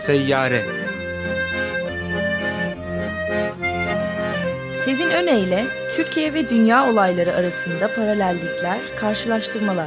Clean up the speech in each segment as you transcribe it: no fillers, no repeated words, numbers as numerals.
Seyyare. Sezin Öne Türkiye ve dünya olayları arasında paralellikler, karşılaştırmalar.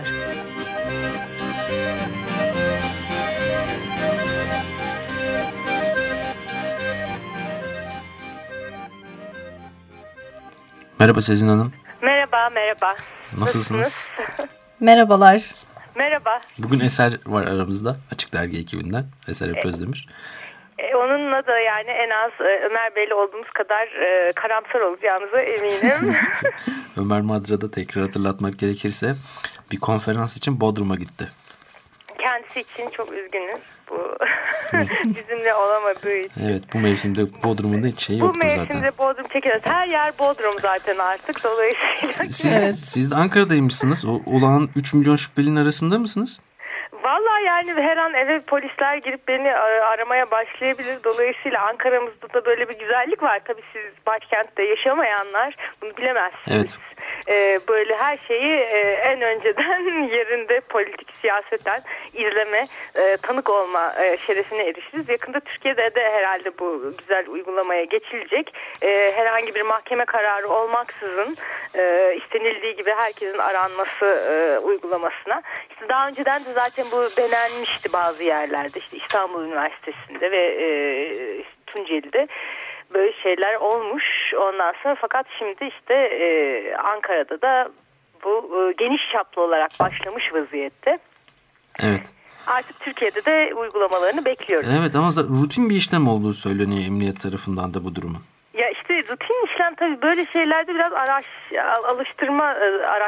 Merhaba Sezin Hanım. Merhaba. Nasılsınız? Merhabalar. Merhaba. Bugün Eser var aramızda. Açık Dergi ekibinden. Eser Hep Özdemir. Onunla da yani en az Ömer Bey'le olduğumuz kadar karamsar olacağınıza eminim. Ömer Madra'da tekrar hatırlatmak gerekirse bir konferans için Bodrum'a gitti. Kendisi için çok üzgünüz. Bu bizimle olamadığı için. Evet, bu mevsimde Bodrum'un da hiç şeyi yoktur zaten. Bu mevsimde Bodrum çekeriz. Her yer Bodrum zaten artık. Dolayısıyla. Siz de Ankara'daymışsınız. O olağan 3 milyon şüphelinin arasında mısınız? Vallahi yani her an eve polisler girip beni aramaya başlayabilir. Dolayısıyla Ankara'mızda da böyle bir güzellik var. Tabii siz başkentte yaşamayanlar bunu bilemezsiniz. Evet. Böyle her şeyi en önceden yerinde politik siyaseten izleme, tanık olma şerefine erişiriz. Yakında Türkiye'de de herhalde bu güzel uygulamaya geçilecek. Herhangi bir mahkeme kararı olmaksızın istenildiği gibi herkesin aranması uygulamasına. İşte daha önceden de zaten bu denenmişti bazı yerlerde. İşte İstanbul Üniversitesi'nde ve Tunceli'de böyle şeyler olmuş. Ondan sonra fakat şimdi işte Ankara'da da bu geniş çaplı olarak başlamış vaziyette. Evet. Artık Türkiye'de de uygulamalarını bekliyoruz. Evet ama rutin bir işlem olduğu söyleniyor emniyet tarafından da bu durumun. Ya işte rutin işlem tabii böyle şeylerde biraz araştırma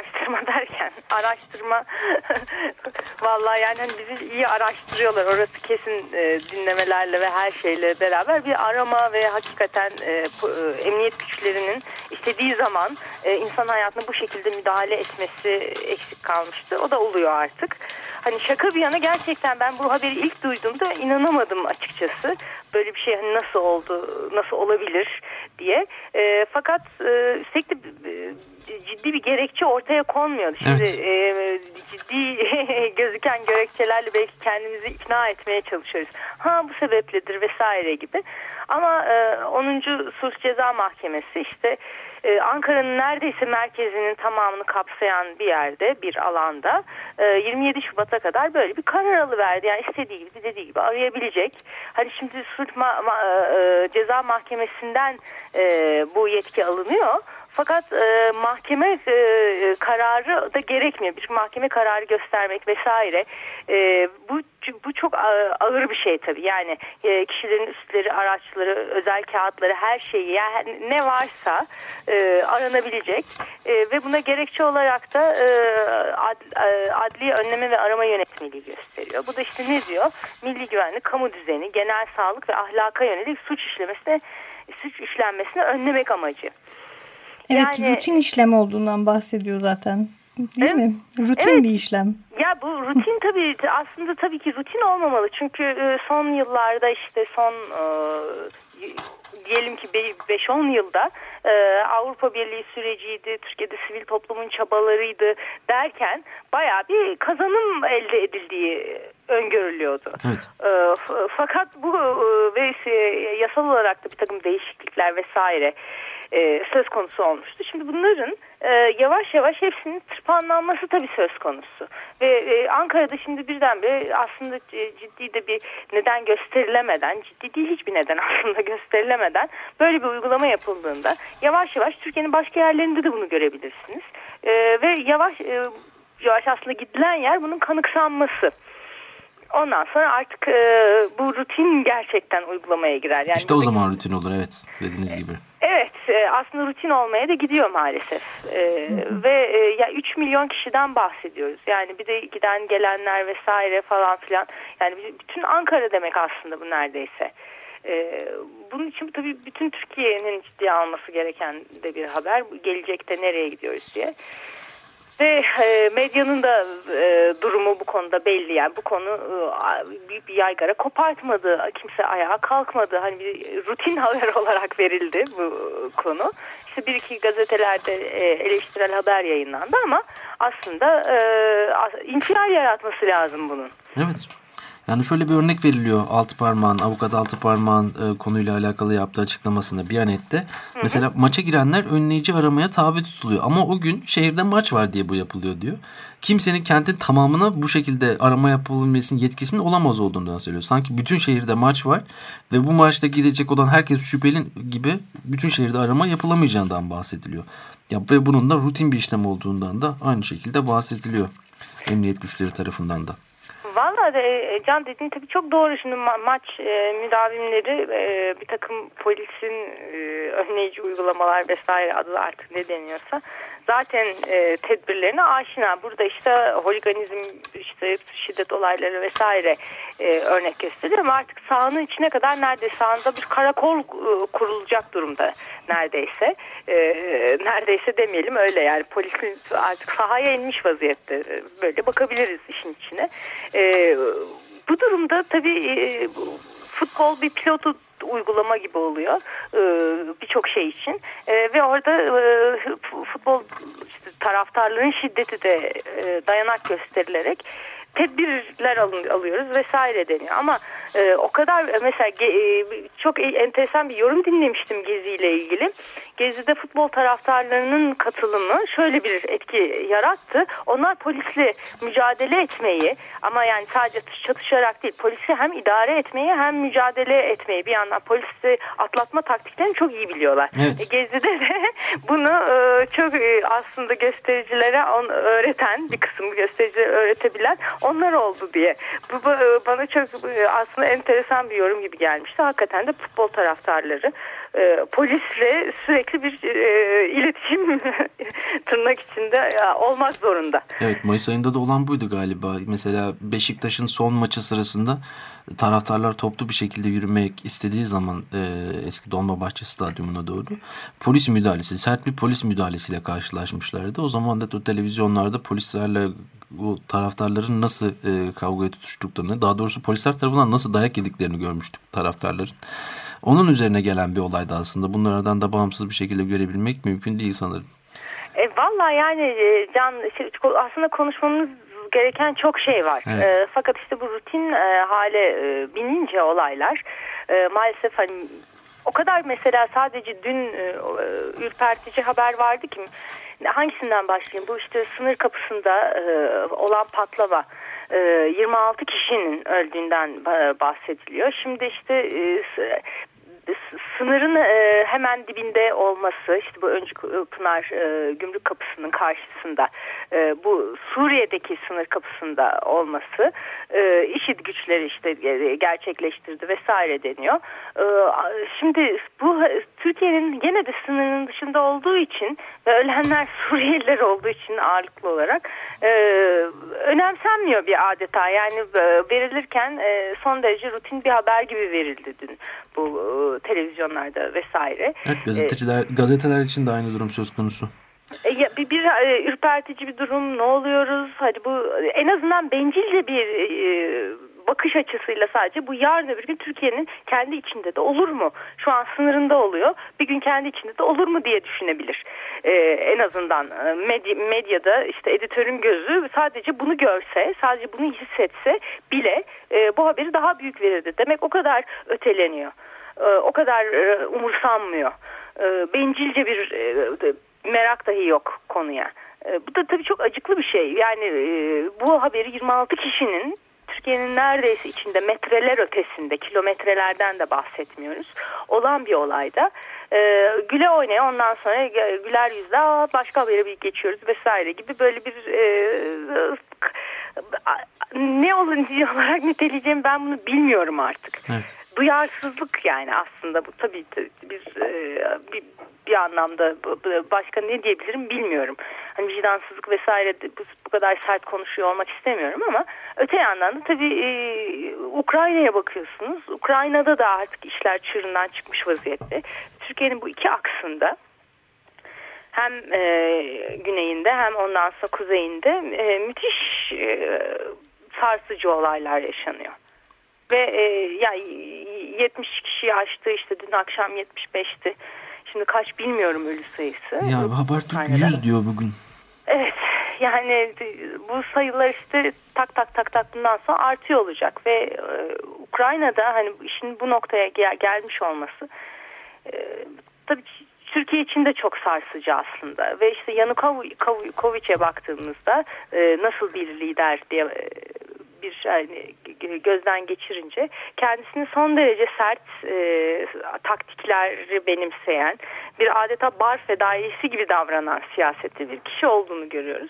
vallahi yani hani bizi iyi araştırıyorlar. Orası kesin dinlemelerle ve her şeyle beraber bir arama ve hakikaten emniyet güçlerinin istediği zaman insan hayatına bu şekilde müdahale etmesi eksik kalmıştı. O da oluyor artık. Hani şaka bir yana gerçekten ben bu haberi ilk duyduğumda inanamadım açıkçası. Böyle bir şey hani nasıl oldu, nasıl olabilir diye. Fakat üstelik de ciddi bir gerekçe ortaya konmuyordu. Şimdi evet. Ciddi gözüken gerekçelerle belki kendimizi ikna etmeye çalışıyoruz. Bu sebepledir vesaire gibi. Ama 10. Sulh Ceza Mahkemesi işte Ankara'nın neredeyse merkezinin tamamını kapsayan bir yerde, bir alanda 27 Şubat'a kadar böyle bir karar alıverdi. Yani istediği gibi, dediği gibi arayabilecek. Hani şimdi Sulh Ceza Mahkemesi'nden bu yetki alınıyor. Fakat mahkeme kararı da gerekmiyor. Bir mahkeme kararı göstermek vesaire. Bu çok ağır bir şey tabii. Yani kişilerin üstleri, araçları, özel kağıtları, her şeyi yani ne varsa aranabilecek. Ve buna gerekçe olarak da Adli Önleme ve Arama Yönetmeliği gösteriyor. Bu da işte ne diyor? Milli güvenlik, kamu düzeni, genel sağlık ve ahlaka yönelik suç işlenmesini önlemek amacı. Evet, yani, rutin işlem olduğundan bahsediyor zaten. Değil mi? Rutin bir işlem. Ya bu rutin aslında tabii ki rutin olmamalı. Çünkü son yıllarda işte diyelim ki 5-10 yılda Avrupa Birliği süreciydi, Türkiye'de sivil toplumun çabalarıydı derken bayağı bir kazanım elde edildiği öngörülüyordu. Evet. Fakat bu ve yasal olarak da bir takım değişiklikler vesaire söz konusu olmuştu. Şimdi bunların yavaş yavaş hepsinin tırpanlanması tabii söz konusu. Ve Ankara'da şimdi birdenbire aslında ciddi de bir neden gösterilemeden, ciddi değil hiçbir neden aslında gösterilemeden böyle bir uygulama yapıldığında yavaş yavaş Türkiye'nin başka yerlerinde de bunu görebilirsiniz. Ve yavaş aslında gidilen yer bunun kanıksanması. Ondan sonra artık bu rutin gerçekten uygulamaya girer. Yani İşte o zaman rutin olur, evet, dediğiniz gibi. Evet, aslında rutin olmaya da gidiyor maalesef. Ve ya 3 milyon kişiden bahsediyoruz. Yani bir de giden gelenler vesaire falan filan. Yani bütün Ankara demek aslında bu neredeyse. Bunun için tabii bütün Türkiye'nin ciddiye alması gereken de bir haber. Gelecekte nereye gidiyoruz diye. Ve medyanın da durumu bu konuda belli. Yani bu konu büyük bir yaygara kopartmadı. Kimse ayağa kalkmadı. Hani bir rutin haber olarak verildi bu konu. İşte bir iki gazetelerde eleştirel haber yayınlandı ama aslında infial yaratması lazım bunun. Evet. Yani şöyle bir örnek veriliyor Altıparmak'ın, avukat Altıparmak'ın konuyla alakalı yaptığı açıklamasında Biyanet'te. Mesela maça girenler önleyici aramaya tabi tutuluyor. Ama o gün şehirde maç var diye bu yapılıyor diyor. Kimsenin kentin tamamına bu şekilde arama yapılabilmesinin yetkisinin olamaz olduğundan söylüyor. Sanki bütün şehirde maç var ve bu maçta gidecek olan herkes şüpheli gibi bütün şehirde arama yapılamayacağından bahsediliyor. Ya, ve bunun da rutin bir işlem olduğundan da aynı şekilde bahsediliyor emniyet güçleri tarafından da. Valla Can dediğin tabii çok doğru. Şimdi maç müdavimleri bir takım polisin önleyici uygulamalar vesaire adı artık ne deniyorsa zaten tedbirlerine aşina. Burada işte holiganizm, işte şiddet olayları vesaire örnek gösteriyor ama artık sahanın içine kadar neredeyse sahanda bir karakol kurulacak durumda neredeyse. Neredeyse demeyelim öyle yani polisin artık sahaya inmiş vaziyette. Böyle bakabiliriz işin içine. Bu durumda tabii futbol bir pilotu uygulama gibi oluyor birçok şey için ve orada futbol işte, taraftarların şiddeti de dayanak gösterilerek tedbirler alıyoruz vesaire deniyor ama o kadar mesela çok enteresan bir yorum dinlemiştim Gezi ile ilgili. Gezi'de futbol taraftarlarının katılımı şöyle bir etki yarattı. Onlar polisle mücadele etmeyi ama yani sadece çatışarak değil polisi hem idare etmeyi hem mücadele etmeyi bir yandan polisi atlatma taktiklerini çok iyi biliyorlar. Evet. Gezi'de de bunu çok aslında göstericilere öğreten bir kısım göstericilere öğretebilen onlar oldu diye. Bu bana çok aslında enteresan bir yorum gibi gelmişti. Hakikaten de futbol taraftarları polisle sürekli bir iletişim tırnak içinde olmak zorunda. Evet, Mayıs ayında da olan buydu galiba. Mesela Beşiktaş'ın son maçı sırasında taraftarlar toplu bir şekilde yürümek istediği zaman eski Dolmabahçe Stadyumuna doğru polis müdahalesi, sert bir polis müdahalesiyle karşılaşmışlardı. O zaman da televizyonlarda polislerle bu taraftarların nasıl kavgaya tutuştuklarını, daha doğrusu polisler tarafından nasıl dayak yediklerini görmüştük taraftarların. Onun üzerine gelen bir olaydı aslında. Bunlardan da bağımsız bir şekilde görebilmek mümkün değil sanırım. Vallahi yani Can aslında konuşmamız gereken çok şey var. Evet. Fakat işte bu rutin hale binince olaylar maalesef hani o kadar mesela sadece dün ürpertici haber vardı ki hangisinden başlayayım? Bu işte sınır kapısında olan patlama 26 kişinin öldüğünden bahsediliyor. Şimdi işte sınırın hemen dibinde olması, işte bu Öncü Pınar Gümrük Kapısı'nın karşısında, bu Suriye'deki sınır kapısında olması, IŞİD güçleri işte gerçekleştirdi vesaire deniyor. Şimdi bu Türkiye'nin gene de sınırın dışında olduğu için ve ölenler Suriyeliler olduğu için ağırlıklı olarak önemsenmiyor bir adeta. Yani verilirken son derece rutin bir haber gibi verildi dün bu televizyonlarda vesaire. Evet, gazeteler için de aynı durum söz konusu. Bir ürpertici bir durum, ne oluyoruz? Hadi bu en azından bencilce bir bakış açısıyla sadece bu yarın öbür gün Türkiye'nin kendi içinde de olur mu? Şu an sınırında oluyor. Bir gün kendi içinde de olur mu diye düşünebilir. En azından medyada işte editörün gözü sadece bunu görse, sadece bunu hissetse bile bu haberi daha büyük verirdi. Demek o kadar öteleniyor. O kadar umursanmıyor. Bencilce bir merak dahi yok konuya. Bu da tabii çok acıklı bir şey. Yani bu haberi 26 kişinin Türkiye'nin neredeyse içinde metreler ötesinde, kilometrelerden de bahsetmiyoruz, olan bir olayda güle oynaya ondan sonra güler yüzle başka habere bir geçiyoruz vesaire gibi böyle bir ne olarak niteleyeceğim ben bunu bilmiyorum artık. Evet. Duyarsızlık yani aslında bu tabii bir anlamda başka ne diyebilirim bilmiyorum. Hani vicdansızlık vesaire bu kadar sert konuşuyor olmak istemiyorum ama öte yandan da tabii Ukrayna'ya bakıyorsunuz. Ukrayna'da da artık işler çığırından çıkmış vaziyette. Türkiye'nin bu iki aksında hem güneyinde hem ondan sonra kuzeyinde müthiş sarsıcı olaylar yaşanıyor. Ve yani 70 kişiyi aştı işte dün akşam 75'ti. Şimdi kaç bilmiyorum ölü sayısı. Ya Habertürk 100 diyor bugün. Evet, yani bu sayılar işte tak bundan sonra artıyor olacak ve Ukrayna'da hani işin bu noktaya gelmiş olması tabii Türkiye için de çok sarsıcı aslında ve işte Yanukovych'e baktığımızda nasıl bir lider diye bir yani gözden geçirince kendisini son derece sert taktikleri benimseyen bir adeta bar fedaisi gibi davranan siyasette bir kişi olduğunu görüyoruz.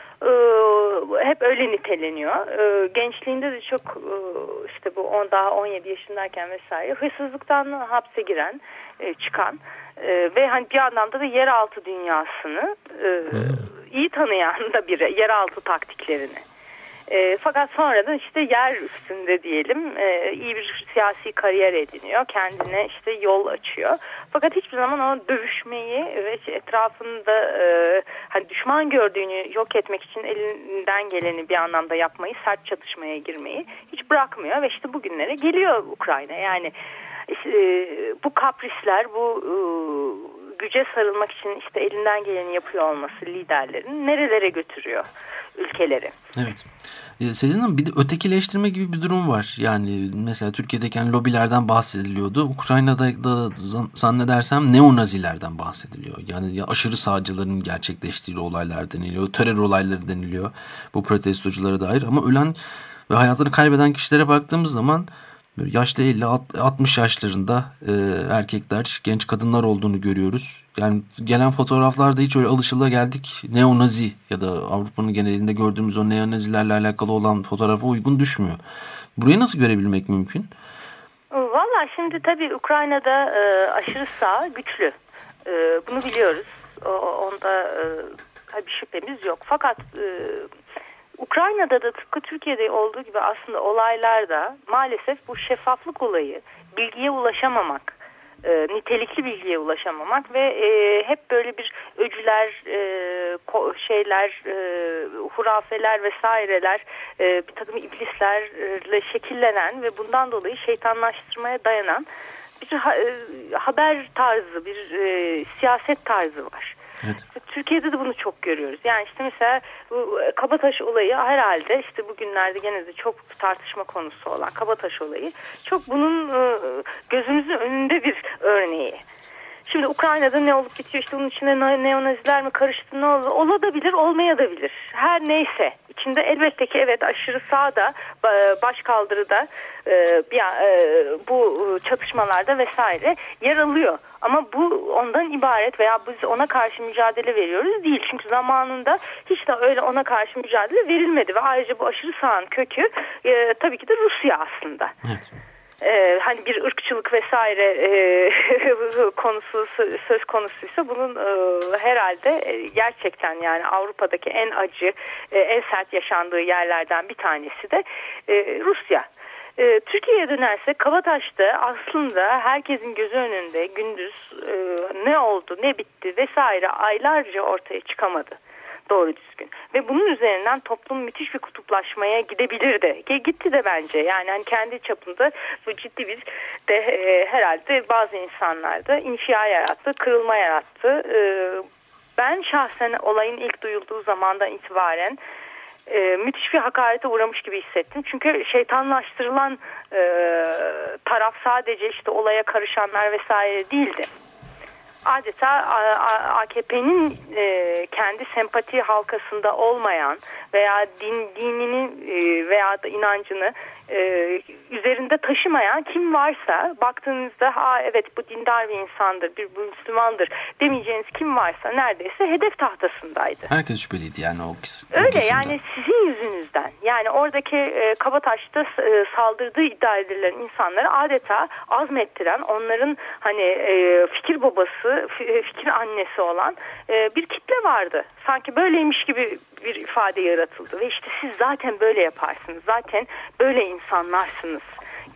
Hep öyle niteleniyor. Gençliğinde de çok işte bu daha 17 yaşındayken vesaire hırsızlıktan hapse giren, çıkan ve hani bir anlamda da yeraltı dünyasını iyi tanıyan da biri, yeraltı taktiklerini. Fakat sonradan işte yer üstünde diyelim iyi bir siyasi kariyer ediniyor. Kendine işte yol açıyor. Fakat hiçbir zaman o dövüşmeyi ve etrafında hani düşman gördüğünü yok etmek için elinden geleni bir anlamda yapmayı, sert çatışmaya girmeyi hiç bırakmıyor. Ve işte bugünlere geliyor Ukrayna. Yani işte, bu kaprisler, bu güce sarılmak için işte elinden geleni yapıyor olması liderlerin nerelere götürüyor ülkeleri. Evet. Sezin Hanım, bir de ötekileştirme gibi bir durum var. Yani mesela Türkiye'deki lobilerden bahsediliyordu. Ukrayna'da da zannedersem neonazilerden bahsediliyor. Yani aşırı sağcıların gerçekleştirdiği olaylar deniliyor. Terör olayları deniliyor bu protestoculara dair. Ama ölen ve hayatını kaybeden kişilere baktığımız zaman yaşta 50-60 yaşlarında erkekler, genç kadınlar olduğunu görüyoruz. Yani gelen fotoğraflarda hiç öyle alışılageldik neonazi ya da Avrupa'nın genelinde gördüğümüz o neonazilerle alakalı olan fotoğrafa uygun düşmüyor. Burayı nasıl görebilmek mümkün? Valla şimdi tabii Ukrayna'da aşırı sağ güçlü. Bunu biliyoruz. Onda bir şüphemiz yok. Fakat Ukrayna'da da tıpkı Türkiye'de olduğu gibi aslında olaylarda maalesef bu şeffaflık olayı, bilgiye ulaşamamak, nitelikli bilgiye ulaşamamak ve hep böyle bir öcüler, hurafeler vesaireler, bir takım iblislerle şekillenen ve bundan dolayı şeytanlaştırmaya dayanan bir haber tarzı, bir siyaset tarzı var. Evet. Türkiye'de de bunu çok görüyoruz. Yani işte mesela bu Kabataş olayı herhalde işte bugünlerde gene de çok tartışma konusu olan Kabataş olayı çok bunun gözümüzün önünde bir örneği. Şimdi Ukrayna'da ne olup bitiyor, işte bunun içine neonaziler mi karıştı, ne olur, olabilir, olmayabilir. Her neyse içinde elbette ki evet aşırı sağda, başkaldırıda bu çatışmalarda vesaire yer alıyor. Ama bu ondan ibaret veya biz ona karşı mücadele veriyoruz değil. Çünkü zamanında hiç de öyle ona karşı mücadele verilmedi ve ayrıca bu aşırı sağın kökü tabii ki de Rusya aslında. Evet. Hani bir ırkçılık vesaire konusu söz konusuysa bunun herhalde gerçekten yani Avrupa'daki en acı, en sert yaşandığı yerlerden bir tanesi de Rusya. Türkiye'ye dönerse Kabataş'ta aslında herkesin gözü önünde gündüz ne oldu, ne bitti vesaire aylarca ortaya çıkamadı. Doğru düzgün. Ve bunun üzerinden toplum müthiş bir kutuplaşmaya gidebilirdi. Gitti de bence. Yani hani kendi çapında bu ciddi bir de herhalde bazı insanlarda inşa yarattı, kırılma yarattı. Ben şahsen olayın ilk duyulduğu zamandan itibaren müthiş bir hakarete uğramış gibi hissettim. Çünkü şeytanlaştırılan taraf sadece işte olaya karışanlar vesaire değildi. Adeta AKP'nin kendi sempati halkasında olmayan veya dinini veya da inancını üzerinde taşımayan kim varsa baktığınızda evet bu dindar bir insandır, bu Müslümandır demeyeceğiniz kim varsa neredeyse hedef tahtasındaydı. Herkes şüpheliydi yani o öyle kesimde. Yani sizin yüzünüzden. Yani oradaki Kabataş'ta saldırdığı iddia edilen insanları adeta azmettiren, onların hani fikir babası, fikir annesi olan bir kitle vardı. Sanki böyleymiş gibi bir ifade yaratıldı ve işte siz zaten böyle yaparsınız, zaten böyle insanlarsınız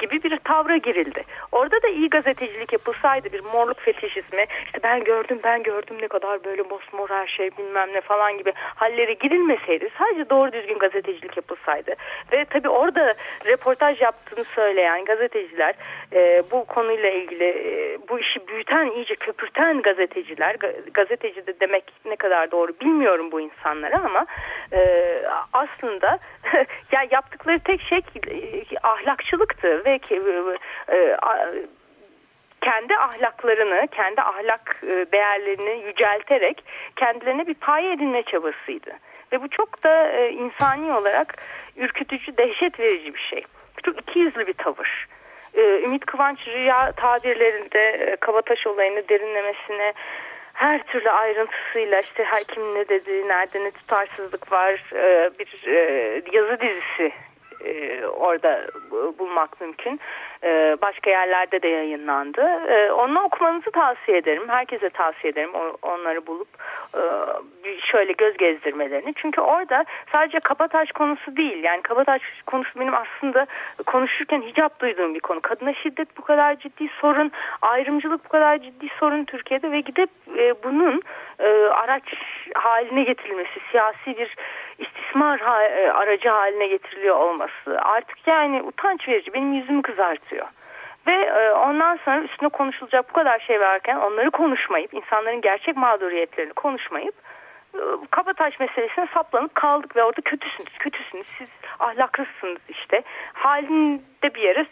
gibi bir tavra girildi. Orada da iyi gazetecilik yapılsaydı, bir morluk fetişizmi, işte ben gördüm ne kadar böyle mosmor her şey bilmem ne falan gibi halleri girilmeseydi, sadece doğru düzgün gazetecilik yapılsaydı ve tabii orada reportaj yaptığını söyleyen gazeteciler, bu konuyla ilgili bu işi büyüten, iyice köpürten gazeteciler, gazeteci de demek ne kadar doğru bilmiyorum bu insanlara ama aslında ya yaptıkları tek şey ahlakçılıktı ve kendi ahlaklarını, kendi ahlak değerlerini yücelterek kendilerine bir paye edinme çabasıydı. Ve bu çok da insani olarak ürkütücü, dehşet verici bir şey. Çok ikiyüzlü bir tavır. Ümit Kıvanç rüya tabirlerinde Kabataş olayını derinlemesine her türlü ayrıntısıyla, işte her kim ne dedi, nerede ne tutarsızlık var, bir yazı dizisi orada bulmak mümkün. Başka yerlerde de yayınlandı. Onu okumanızı tavsiye ederim. Herkese tavsiye ederim onları bulup şöyle göz gezdirmelerini. Çünkü orada sadece Kabataş konusu değil. Yani Kabataş konusu benim aslında konuşurken hicap duyduğum bir konu. Kadına şiddet bu kadar ciddi sorun, ayrımcılık bu kadar ciddi sorun Türkiye'de ve gidip bunun araç haline getirilmesi, siyasi bir istismar aracı haline getiriliyor olması artık yani utanç verici, benim yüzümü kızartıyor. Ve ondan sonra üstüne konuşulacak bu kadar şey varken onları konuşmayıp, insanların gerçek mağduriyetlerini konuşmayıp Kabataş meselesine saplanıp kaldık ve orada kötüsünüz, siz ahlaksızsınız işte. Halinde bir yere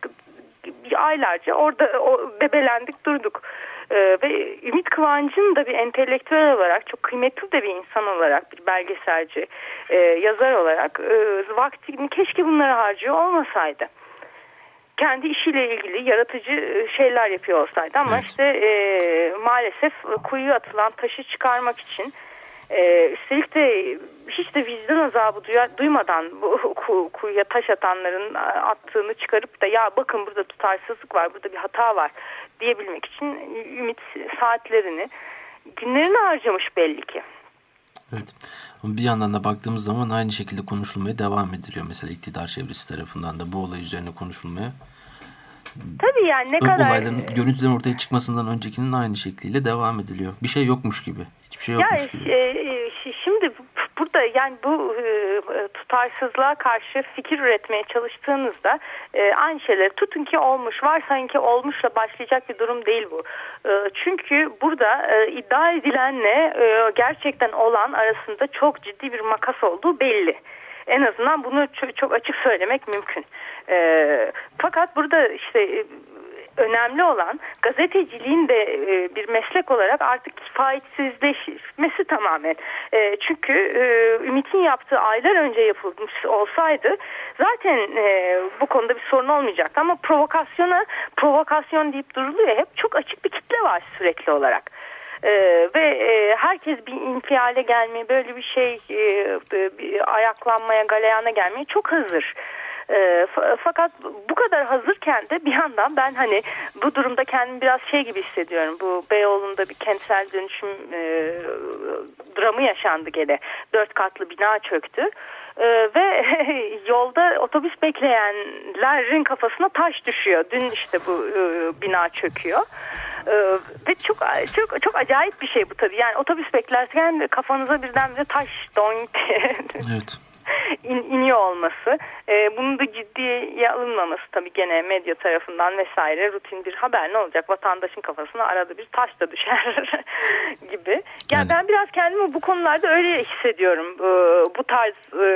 aylarca orada bebelendik durduk. Ve Ümit Kıvanç'ın da bir entelektüel olarak, çok kıymetli de bir insan olarak, bir belgeselci, yazar olarak vaktini keşke bunlara harcıyor olmasaydı. Kendi işiyle ilgili yaratıcı şeyler yapıyor olsaydı ama evet. işte maalesef kuyuya atılan taşı çıkarmak için üstelik de hiç de vicdan azabı duymadan bu kuyuya taş atanların attığını çıkarıp da ya bakın burada tutarsızlık var, burada bir hata var diyebilmek için Ümit saatlerini, günlerini harcamış belli ki. Evet. Ama bir yandan da baktığımız zaman aynı şekilde konuşulmaya devam ediliyor. Mesela iktidar çevresi tarafından da bu olay üzerine konuşulmaya. Tabii yani ne kadar... Olayların görüntülerin ortaya çıkmasından öncekinin aynı şekliyle devam ediliyor. Bir şey yokmuş gibi. Hiçbir şey yokmuş gibi. Şimdi burada yani bu tutarsızlığa karşı fikir üretmeye çalıştığınızda aynı şeyleri tutun ki olmuş, varsayın ki olmuşla başlayacak bir durum değil bu. Çünkü burada iddia edilenle gerçekten olan arasında çok ciddi bir makas olduğu belli. En azından bunu çok açık söylemek mümkün. Fakat burada işte önemli olan gazeteciliğin de bir meslek olarak artık kifayetsizleşmesi tamamen. Çünkü Ümit'in yaptığı aylar önce yapılmış olsaydı zaten bu konuda bir sorun olmayacaktı. Ama provokasyon deyip duruluyor. Hep çok açık bir kitle var sürekli olarak. Ve herkes bir infiale gelmeye, böyle bir şey bir ayaklanmaya, galeyana gelmeye çok hazır. Fakat bu kadar hazırken de bir yandan ben hani bu durumda kendimi biraz şey gibi hissediyorum. Bu Beyoğlu'nda bir kentsel dönüşüm dramı yaşandı gene. 4 katlı bina çöktü. Ve yolda otobüs bekleyenlerin kafasına taş düşüyor. Dün işte bu bina çöküyor. Ve çok acayip bir şey bu tabii. Yani otobüs beklerken kafanıza birdenbire taş doink evet. iniyor olması. Bunun da ciddiye alınmaması tabii gene medya tarafından vesaire rutin bir haber, ne olacak? Vatandaşın kafasına arada bir taş da düşer gibi. Yani ben biraz kendimi bu konularda öyle hissediyorum. Bu tarz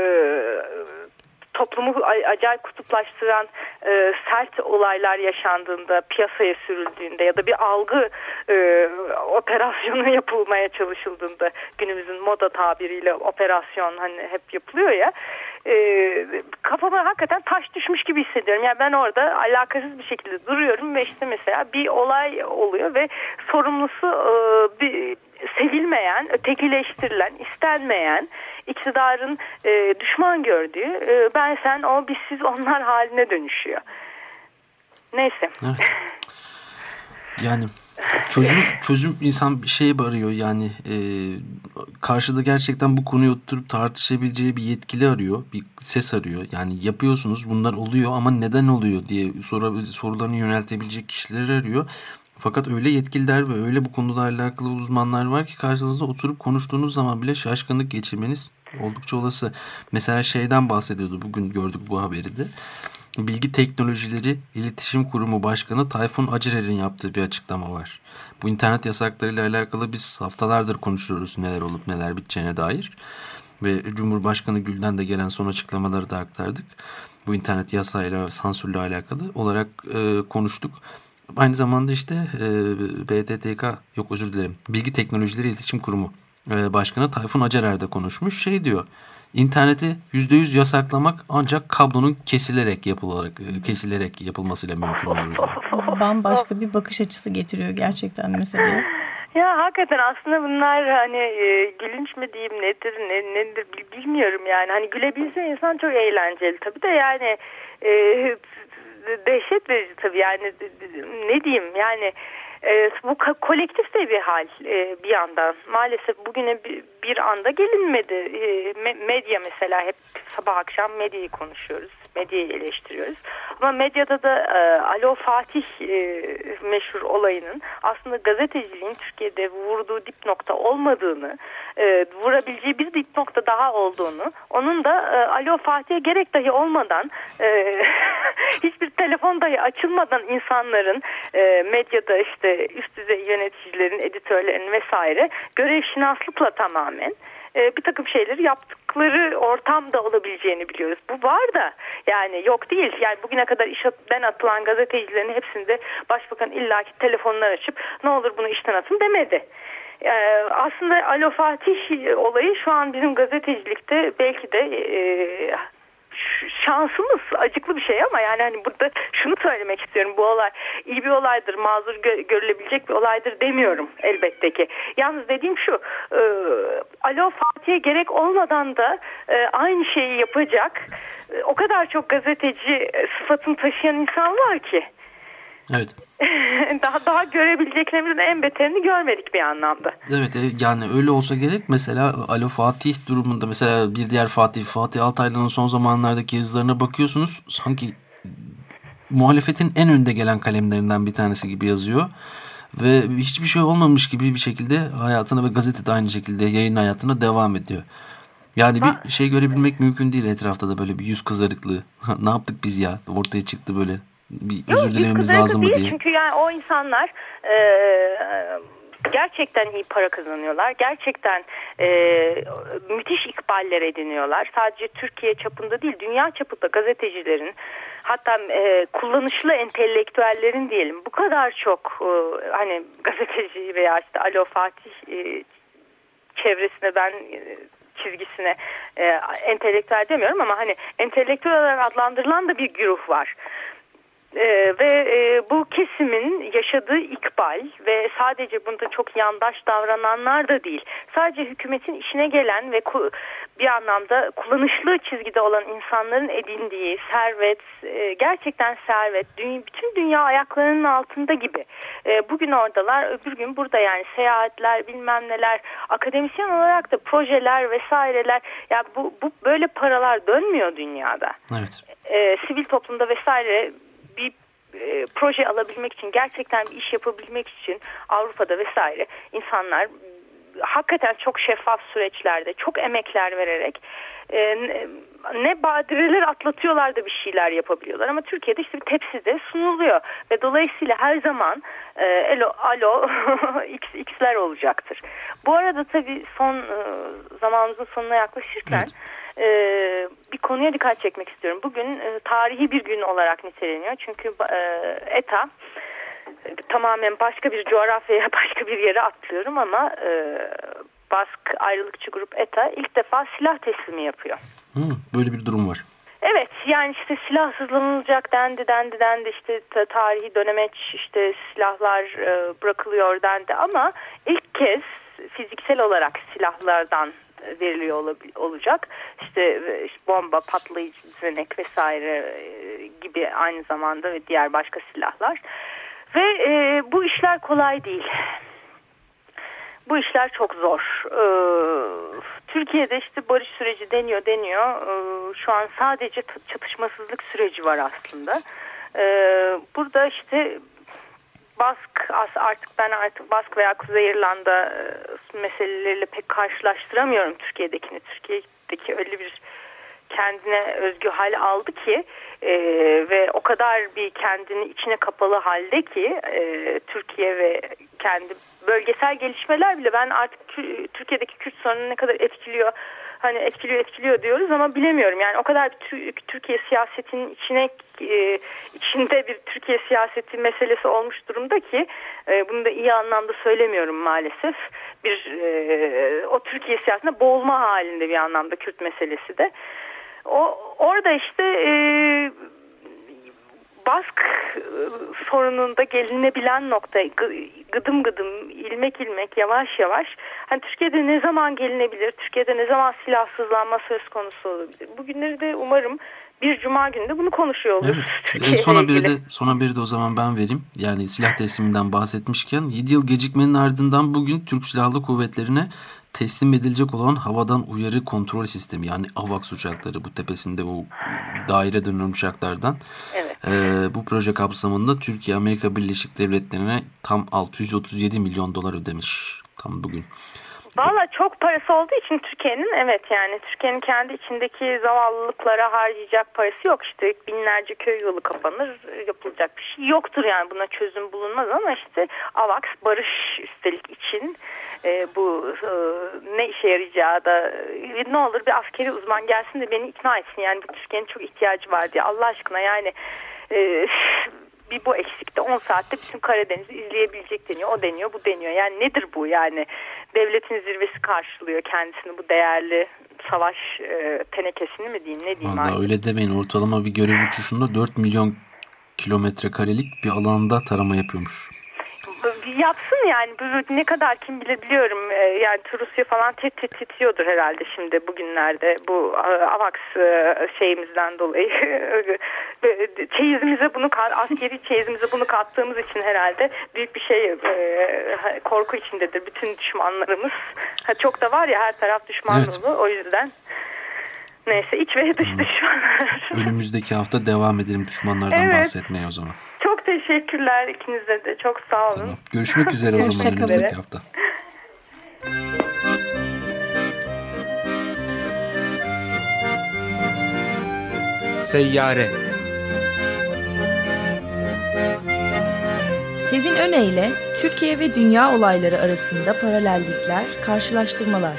toplumu acayip kutuplaştıran sert olaylar yaşandığında, piyasaya sürüldüğünde ya da bir algı operasyonu yapılmaya çalışıldığında, günümüzün moda tabiriyle operasyon hani hep yapılıyor ya, kafama hakikaten taş düşmüş gibi hissediyorum. Yani ben orada alakasız bir şekilde duruyorum ve işte mesela bir olay oluyor ve sorumlusu bir sevilmeyen, ötekileştirilen, istenmeyen, iktidarın düşman gördüğü ben sen o biz siz onlar haline dönüşüyor. Neyse. Evet. Yani Çözüm insan bir şey arıyor yani karşıda gerçekten bu konuyu oturup tartışabileceği bir yetkili arıyor, bir ses arıyor. Yani yapıyorsunuz, bunlar oluyor ama neden oluyor diye sorularını yöneltebilecek kişileri arıyor. Fakat öyle yetkililer ve öyle bu konuda alakalı uzmanlar var ki karşınızda oturup konuştuğunuz zaman bile şaşkınlık geçirmeniz oldukça olası. Mesela şeyden bahsediyordu, bugün gördük bu haberi de. Bilgi Teknolojileri İletişim Kurumu Başkanı Tayfun Acerer'in yaptığı bir açıklama var. Bu internet yasaklarıyla alakalı biz haftalardır konuşuyoruz, neler olup neler biteceğine dair. Ve Cumhurbaşkanı Gül'den de gelen son açıklamaları da aktardık. Bu internet yasayla, sansürle alakalı olarak konuştuk. Aynı zamanda işte Bilgi Teknolojileri İletişim Kurumu Başkanı Tayfun Acerer de konuşmuş. Şey diyor, İnterneti %100 yasaklamak ancak kablonun kesilerek yapılmasıyla mümkün olur diyor. Bambaşka bir bakış açısı getiriyor gerçekten meseleye. Ya hakikaten aslında bunlar hani gülünç mü diyeyim, nedir bilmiyorum yani. Hani gülebilse insan çok eğlenceli tabii de yani dehşet verici tabii yani, ne diyeyim yani. Bu kolektif de bir hal bir yandan. Maalesef bugüne bir anda gelinmedi. Medya mesela, hep sabah akşam medyayı konuşuyoruz. Medyayı eleştiriyoruz. Ama medyada da Alo Fatih meşhur olayının aslında gazeteciliğin Türkiye'de vurduğu dip nokta olmadığını, vurabileceği bir dip nokta daha olduğunu, onun da Alo Fatih'e gerek dahi olmadan hiçbir telefon dahi açılmadan insanların medyada işte üst düzey yöneticilerin, editörlerin vesaire görev-şinaslıkla tamamen bir takım şeyleri yaptıkları ortamda olabileceğini biliyoruz. Bu var da yani yok değil. Yani bugüne kadar işten atılan gazetecilerin hepsinde başbakan illaki telefonlar açıp ne olur bunu işten atın demedi. Aslında Alo Fatih olayı şu an bizim gazetecilikte belki de şansımız, acıklı bir şey ama yani hani burada şunu söylemek istiyorum: bu olay iyi bir olaydır, mazur görülebilecek bir olaydır demiyorum elbette ki. Yalnız dediğim şu, Alo Fatih'e gerek olmadan da aynı şeyi yapacak o kadar çok gazeteci sıfatını taşıyan insan var ki. Evet. daha görebileceklerimizin en beterini görmedik bir anlamda. Evet, yani öyle olsa gerek. Mesela Alo Fatih durumunda mesela bir diğer Fatih Altaylı'nın son zamanlardaki yazılarına bakıyorsunuz, sanki muhalefetin en önde gelen kalemlerinden bir tanesi gibi yazıyor ve hiçbir şey olmamış gibi bir şekilde hayatına ve gazetede aynı şekilde yayın hayatına devam ediyor. Yani bir şey görebilmek mümkün değil etrafta da, böyle bir yüz kızarıklığı. Ne yaptık biz ya? Ortaya çıktı böyle. Bir özür dilememiz lazım mı diye. Çünkü yani o insanlar gerçekten iyi para kazanıyorlar. Gerçekten müthiş ikballer ediniyorlar. Sadece Türkiye çapında değil, dünya çapında gazetecilerin, hatta kullanışlı entelektüellerin diyelim, bu kadar çok hani gazeteci veya işte Alo Fatih çevresine ben çizgisine entelektüel demiyorum ama hani entelektüel olarak adlandırılan da bir güruh var. Ve bu kesimin yaşadığı ikbal ve sadece bunda çok yandaş davrananlar da değil, sadece hükümetin işine gelen ve bir anlamda kullanışlı çizgide olan insanların edindiği servet, gerçekten servet, bütün dünya ayaklarının altında gibi. Bugün oradalar, öbür gün burada, yani seyahatler, bilmem neler, akademisyen olarak da projeler vesaireler, ya bu böyle paralar dönmüyor dünyada. Evet. Sivil toplumda vesaire bir proje alabilmek için, gerçekten bir iş yapabilmek için Avrupa'da vesaire insanlar hakikaten çok şeffaf süreçlerde çok emekler vererek ne badireler atlatıyorlar da bir şeyler yapabiliyorlar. Ama Türkiye'de işte bir tepside sunuluyor ve dolayısıyla her zaman alo x'ler olacaktır. Bu arada tabii son zamanımızın sonuna yaklaşırken evet, bir konuya dikkat çekmek istiyorum. Bugün tarihi bir gün olarak niteleniyor. Çünkü ETA, tamamen başka bir coğrafyaya, başka bir yere atlıyorum ama Bask ayrılıkçı grup ETA ilk defa silah teslimi yapıyor. Böyle bir durum var. Evet, yani işte silahsızlanılacak dendi, işte tarihi dönemeç, işte silahlar bırakılıyor dendi ama ilk kez fiziksel olarak silahlardan veriliyor olacak. İşte bomba, patlayıcı düzenek vesaire gibi, aynı zamanda ve diğer başka silahlar. Ve bu işler kolay değil. Bu işler çok zor. Türkiye'de işte barış süreci deniyor. Şu an sadece çatışmasızlık süreci var aslında. Burada işte artık Bask veya Kuzey İrlanda meseleleriyle pek karşılaştıramıyorum Türkiye'dekini. Türkiye'deki öyle bir kendine özgü hal aldı ki ve o kadar bir kendini içine kapalı halde ki Türkiye ve kendi bölgesel gelişmeler bile ben artık Türkiye'deki Kürt sorununu ne kadar etkiliyor, hani etkiliyor diyoruz ama bilemiyorum. Yani o kadar Türkiye siyasetinin içinde bir Türkiye siyaseti meselesi olmuş durumda ki bunu da iyi anlamda söylemiyorum maalesef. O Türkiye siyasetinde boğulma halinde bir anlamda Kürt meselesi de. Orada işte Bask sorununda gelinebilen nokta gıdım gıdım, ilmek yavaş hani Türkiye'de ne zaman gelinebilir, Türkiye'de ne zaman silahsızlanma söz konusu olabilir. Bugünleri de umarım bir cuma günde bunu konuşuyor oluruz. Evet. Son haberi de o zaman ben vereyim. Yani silah tesliminden bahsetmişken 7 yıl gecikmenin ardından bugün Türk Silahlı Kuvvetleri'ne teslim edilecek olan havadan uyarı kontrol sistemi, yani AWACS uçakları, bu tepesinde bu daire dönüm uçaklardan. Evet. Bu proje kapsamında Türkiye Amerika Birleşik Devletleri'ne tam 637 milyon dolar ödemiş tam bugün. Valla çok parası olduğu için Türkiye'nin kendi içindeki zavallılıklara harcayacak parası yok. İşte binlerce köy yolu kapanır, yapılacak bir şey yoktur yani, buna çözüm bulunmaz ama işte AWACS barış üstelik için bu ne işe yarayacağı da ne olur bir askeri uzman gelsin de beni ikna etsin, yani bu Türkiye'nin çok ihtiyacı var diye Allah aşkına yani. Bir bu eksikte 10 saatte bütün Karadeniz'i izleyebilecek deniyor, o deniyor, bu deniyor. Yani nedir bu yani? Devletin zirvesi karşılıyor kendisini, bu değerli savaş tenekesini mi diyeyim, ne diyeyim? Vallahi öyle demeyin, ortalama bir görev uçuşunda 4 milyon kilometre karelik bir alanda tarama yapıyormuş. Yapsın yani, ne kadar kim bilebiliyorum yani Rusya falan titriyordur herhalde şimdi bugünlerde bu AWACS şeyimizden dolayı askeri çeyizimize bunu kattığımız için herhalde büyük bir korku içindedir bütün düşmanlarımız. Çok da var ya, her taraf düşman dolu, o yüzden. Neyse, iç ve dış düşmanlar. Önümüzdeki hafta devam edelim düşmanlardan bahsetmeye o zaman. Çok teşekkürler ikinize de. Çok sağ olun. Tamam. Görüşmek üzere o zaman önümüzdeki hafta. Seyyare. Sezin Öne ile Türkiye ve dünya olayları arasında paralellikler, karşılaştırmalar.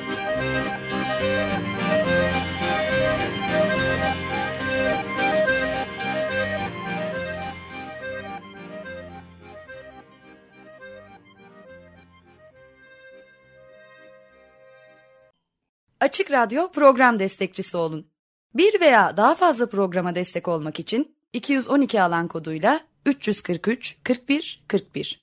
Açık Radyo program destekçisi olun. Bir veya daha fazla programa destek olmak için 212 alan koduyla 343 41 41